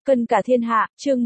Cân cả thiên hạ, chương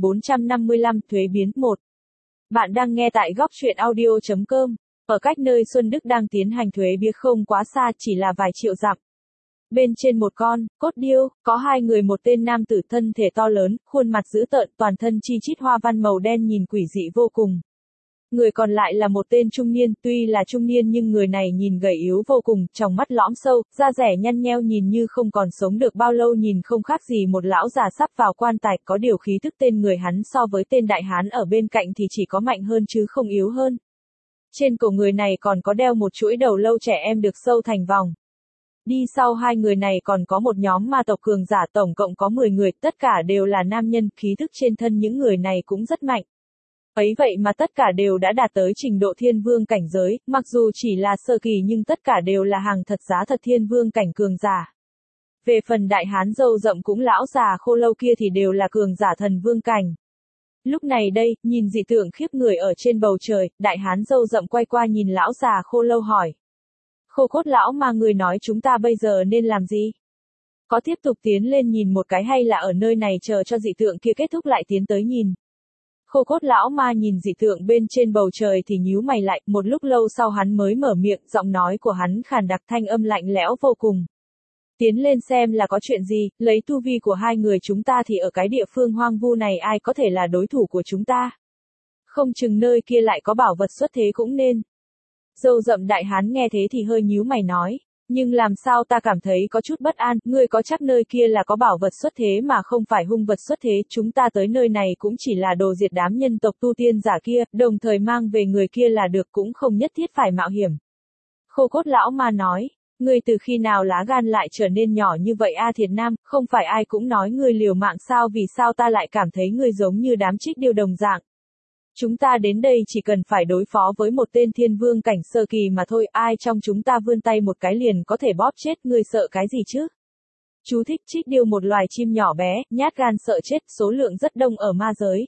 1455, thuế biến 1. Bạn đang nghe tại góc truyện audio.com. Ở cách nơi Xuân Đức đang tiến hành thuế biến không quá xa, chỉ là vài triệu dặm. Bên trên một con cốt điêu, có hai người, một tên nam tử thân thể to lớn, khuôn mặt dữ tợn, toàn thân chi chít hoa văn màu đen nhìn quỷ dị vô cùng. Người còn lại là một tên trung niên, tuy là trung niên nhưng người này nhìn gầy yếu vô cùng, tròng mắt lõm sâu, da dẻ nhăn nheo nhìn như không còn sống được bao lâu, nhìn không khác gì một lão già sắp vào quan tài, có điều khí tức tên người hắn so với tên đại hán ở bên cạnh thì chỉ có mạnh hơn chứ không yếu hơn. Trên cổ người này còn có đeo một chuỗi đầu lâu trẻ em được sâu thành vòng. Đi sau hai người này còn có một nhóm ma tộc cường giả, tổng cộng có 10 người, tất cả đều là nam nhân, khí tức trên thân những người này cũng rất mạnh. Ấy vậy mà tất cả đều đã đạt tới trình độ thiên vương cảnh giới, mặc dù chỉ là sơ kỳ nhưng tất cả đều là hàng thật giá thật thiên vương cảnh cường giả. Về phần đại hán râu rậm cũng lão già khô lâu kia thì đều là cường giả thần vương cảnh. Lúc này đây, nhìn dị tượng khiếp người ở trên bầu trời, đại hán râu rậm quay qua nhìn lão già khô lâu hỏi. Khô cốt lão mà người nói chúng ta bây giờ nên làm gì? Có tiếp tục tiến lên nhìn một cái hay là ở nơi này chờ cho dị tượng kia kết thúc lại tiến tới nhìn? Khô cốt lão ma nhìn dị tượng bên trên bầu trời thì nhíu mày lại, một lúc lâu sau hắn mới mở miệng, giọng nói của hắn khàn đặc, thanh âm lạnh lẽo vô cùng. Tiến lên xem là có chuyện gì, lấy tu vi của hai người chúng ta thì ở cái địa phương hoang vu này ai có thể là đối thủ của chúng ta. Không chừng nơi kia lại có bảo vật xuất thế cũng nên. Râu rậm đại hán nghe thế thì hơi nhíu mày nói. Nhưng làm sao ta cảm thấy có chút bất an, ngươi có chắc nơi kia là có bảo vật xuất thế mà không phải hung vật xuất thế, chúng ta tới nơi này cũng chỉ là đồ diệt đám nhân tộc tu tiên giả kia, đồng thời mang về người kia là được, cũng không nhất thiết phải mạo hiểm. Khô cốt lão ma nói, ngươi từ khi nào lá gan lại trở nên nhỏ như vậy a Thiệt Nam, không phải ai cũng nói ngươi liều mạng sao, vì sao ta lại cảm thấy ngươi giống như đám trích điêu đồng dạng. Chúng ta đến đây chỉ cần phải đối phó với một tên thiên vương cảnh sơ kỳ mà thôi, ai trong chúng ta vươn tay một cái liền có thể bóp chết, ngươi sợ cái gì chứ? Chú thích: trích điêu, một loài chim nhỏ bé, nhát gan sợ chết, số lượng rất đông ở ma giới.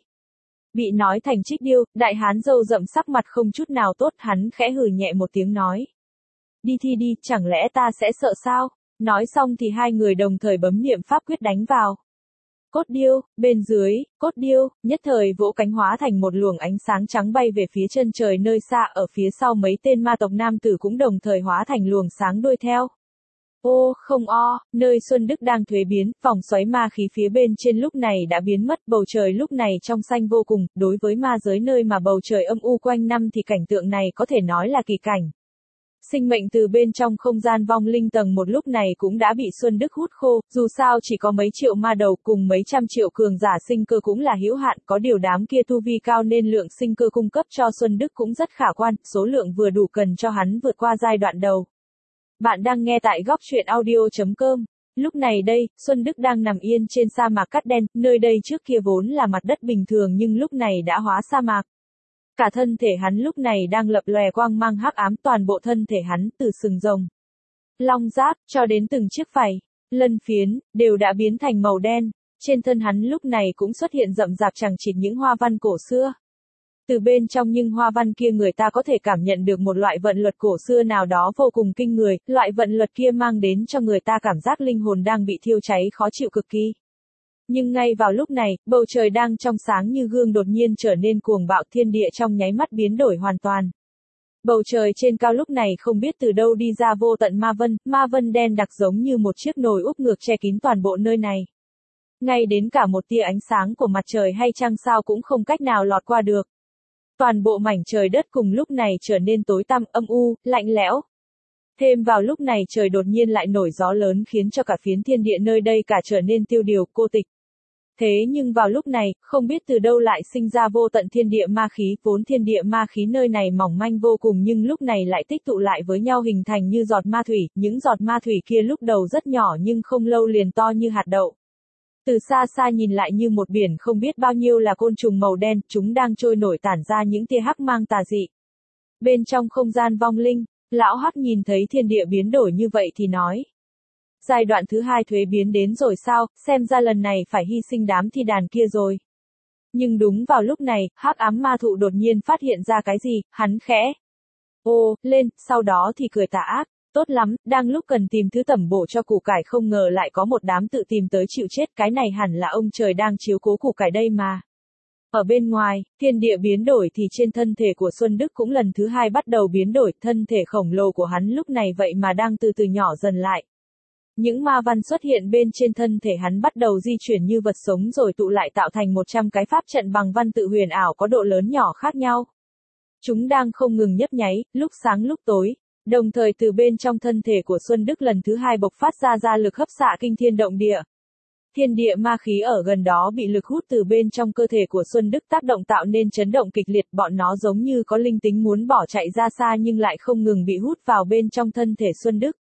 Bị nói thành trích điêu, đại hán râu rậm sắc mặt không chút nào tốt, hắn khẽ hừ nhẹ một tiếng nói. Đi thì đi, chẳng lẽ ta sẽ sợ sao? Nói xong thì hai người đồng thời bấm niệm pháp quyết đánh vào. Cốt điêu, bên dưới, cốt điêu, nhất thời vỗ cánh hóa thành một luồng ánh sáng trắng bay về phía chân trời nơi xa, ở phía sau mấy tên ma tộc nam tử cũng đồng thời hóa thành luồng sáng đuôi theo. Ô, không o, nơi Xuân Đức đang thuế biến, vòng xoáy ma khí phía bên trên lúc này đã biến mất, bầu trời lúc này trong xanh vô cùng, đối với ma giới nơi mà bầu trời âm u quanh năm thì cảnh tượng này có thể nói là kỳ cảnh. Sinh mệnh từ bên trong không gian vong linh tầng một lúc này cũng đã bị Xuân Đức hút khô, dù sao chỉ có mấy triệu ma đầu cùng mấy trăm triệu cường giả sinh cơ cũng là hữu hạn, có điều đám kia tu vi cao nên lượng sinh cơ cung cấp cho Xuân Đức cũng rất khả quan, số lượng vừa đủ cần cho hắn vượt qua giai đoạn đầu. Bạn đang nghe tại góc truyện audio.com. Lúc này đây, Xuân Đức đang nằm yên trên sa mạc cát đen, nơi đây trước kia vốn là mặt đất bình thường nhưng lúc này đã hóa sa mạc. Cả thân thể hắn lúc này đang lập lòe quang mang hắc ám, toàn bộ thân thể hắn từ sừng rồng, long giáp cho đến từng chiếc phày, lân phiến đều đã biến thành màu đen. Trên thân hắn lúc này cũng xuất hiện rậm rạp chằng chịt những hoa văn cổ xưa. Từ bên trong những hoa văn kia người ta có thể cảm nhận được một loại vận luật cổ xưa nào đó vô cùng kinh người, loại vận luật kia mang đến cho người ta cảm giác linh hồn đang bị thiêu cháy khó chịu cực kỳ. Nhưng ngay vào lúc này, bầu trời đang trong sáng như gương đột nhiên trở nên cuồng bạo, thiên địa trong nháy mắt biến đổi hoàn toàn. Bầu trời trên cao lúc này không biết từ đâu đi ra vô tận ma vân đen đặc giống như một chiếc nồi úp ngược che kín toàn bộ nơi này. Ngay đến cả một tia ánh sáng của mặt trời hay trăng sao cũng không cách nào lọt qua được. Toàn bộ mảnh trời đất cùng lúc này trở nên tối tăm, âm u, lạnh lẽo. Thêm vào lúc này trời đột nhiên lại nổi gió lớn khiến cho cả phiến thiên địa nơi đây cả trở nên tiêu điều, cô tịch. Thế nhưng vào lúc này, không biết từ đâu lại sinh ra vô tận thiên địa ma khí, vốn thiên địa ma khí nơi này mỏng manh vô cùng nhưng lúc này lại tích tụ lại với nhau hình thành như giọt ma thủy, những giọt ma thủy kia lúc đầu rất nhỏ nhưng không lâu liền to như hạt đậu. Từ xa xa nhìn lại như một biển không biết bao nhiêu là côn trùng màu đen, chúng đang trôi nổi tản ra những tia hắc mang tà dị. Bên trong không gian vong linh, lão hắc nhìn thấy thiên địa biến đổi như vậy thì nói. Giai đoạn thứ hai thuế biến đến rồi sao, xem ra lần này phải hy sinh đám thi đàn kia rồi. Nhưng đúng vào lúc này, hắc ám ma thụ đột nhiên phát hiện ra cái gì, hắn khẽ. Ô, lên, sau đó thì cười tà ác. Tốt lắm, đang lúc cần tìm thứ tẩm bổ cho củ cải không ngờ lại có một đám tự tìm tới chịu chết, cái này hẳn là ông trời đang chiếu cố củ cải đây mà. Ở bên ngoài, thiên địa biến đổi thì trên thân thể của Xuân Đức cũng lần thứ hai bắt đầu biến đổi, thân thể khổng lồ của hắn lúc này vậy mà đang từ từ nhỏ dần lại. Những ma văn xuất hiện bên trên thân thể hắn bắt đầu di chuyển như vật sống rồi tụ lại tạo thành 100 cái pháp trận bằng văn tự huyền ảo có độ lớn nhỏ khác nhau. Chúng đang không ngừng nhấp nháy, lúc sáng lúc tối. Đồng thời từ bên trong thân thể của Xuân Đức lần thứ hai bộc phát ra lực hấp xạ kinh thiên động địa. Thiên địa ma khí ở gần đó bị lực hút từ bên trong cơ thể của Xuân Đức tác động tạo nên chấn động kịch liệt, bọn nó giống như có linh tính muốn bỏ chạy ra xa nhưng lại không ngừng bị hút vào bên trong thân thể Xuân Đức.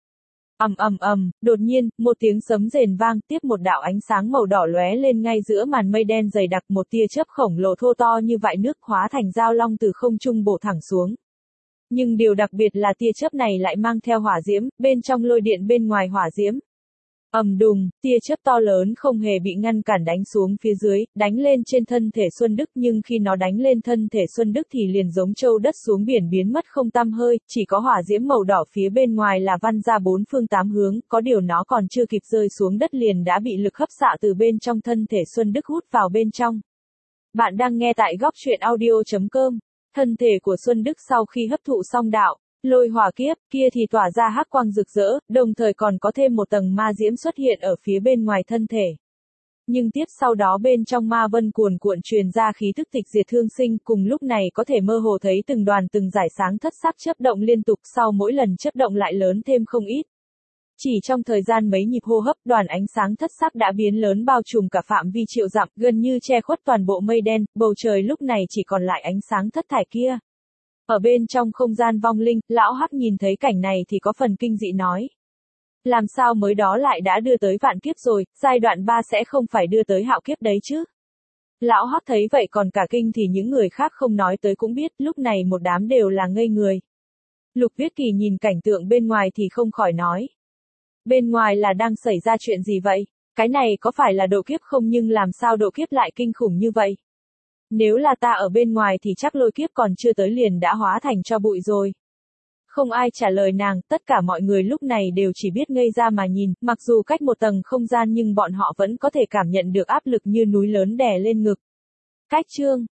Đột nhiên, một tiếng sấm rền vang, tiếp một đạo ánh sáng màu đỏ lóe lên ngay giữa màn mây đen dày đặc, một tia chớp khổng lồ thô to như vại nước hóa thành dao long từ không trung bổ thẳng xuống. Nhưng điều đặc biệt là tia chớp này lại mang theo hỏa diễm, bên trong lôi điện bên ngoài hỏa diễm. Ầm đùng, tia chớp to lớn không hề bị ngăn cản đánh xuống phía dưới, đánh lên trên thân thể Xuân Đức, nhưng khi nó đánh lên thân thể Xuân Đức thì liền giống trâu đất xuống biển biến mất không tăm hơi, chỉ có hỏa diễm màu đỏ phía bên ngoài là văng ra bốn phương tám hướng, có điều nó còn chưa kịp rơi xuống đất liền đã bị lực hấp xạ từ bên trong thân thể Xuân Đức hút vào bên trong. Bạn đang nghe tại góc truyện audio.com. Thân thể của Xuân Đức sau khi hấp thụ xong đạo lôi hỏa kiếp kia thì tỏa ra hắc quang rực rỡ, đồng thời còn có thêm một tầng ma diễm xuất hiện ở phía bên ngoài thân thể. Nhưng tiếp sau đó bên trong ma vân cuồn cuộn truyền ra khí thức tịch diệt thương sinh, cùng lúc này có thể mơ hồ thấy từng đoàn từng dải sáng thất sắc chớp động liên tục, sau mỗi lần chớp động lại lớn thêm không ít. Chỉ trong thời gian mấy nhịp hô hấp, đoàn ánh sáng thất sắc đã biến lớn bao trùm cả phạm vi triệu dặm, gần như che khuất toàn bộ mây đen, bầu trời lúc này chỉ còn lại ánh sáng thất thải kia. Ở bên trong không gian vong linh, lão Hắc nhìn thấy cảnh này thì có phần kinh dị nói. Làm sao mới đó lại đã đưa tới vạn kiếp rồi, giai đoạn 3 sẽ không phải đưa tới hạo kiếp đấy chứ. Lão Hắc thấy vậy còn cả kinh thì những người khác không nói tới cũng biết, lúc này một đám đều là ngây người. Lục Viết Kỳ nhìn cảnh tượng bên ngoài thì không khỏi nói. Bên ngoài là đang xảy ra chuyện gì vậy? Cái này có phải là độ kiếp không, nhưng làm sao độ kiếp lại kinh khủng như vậy? Nếu là ta ở bên ngoài thì chắc lôi kiếp còn chưa tới liền đã hóa thành tro bụi rồi. Không ai trả lời nàng, tất cả mọi người lúc này đều chỉ biết ngây ra mà nhìn, mặc dù cách một tầng không gian nhưng bọn họ vẫn có thể cảm nhận được áp lực như núi lớn đè lên ngực. Cách chương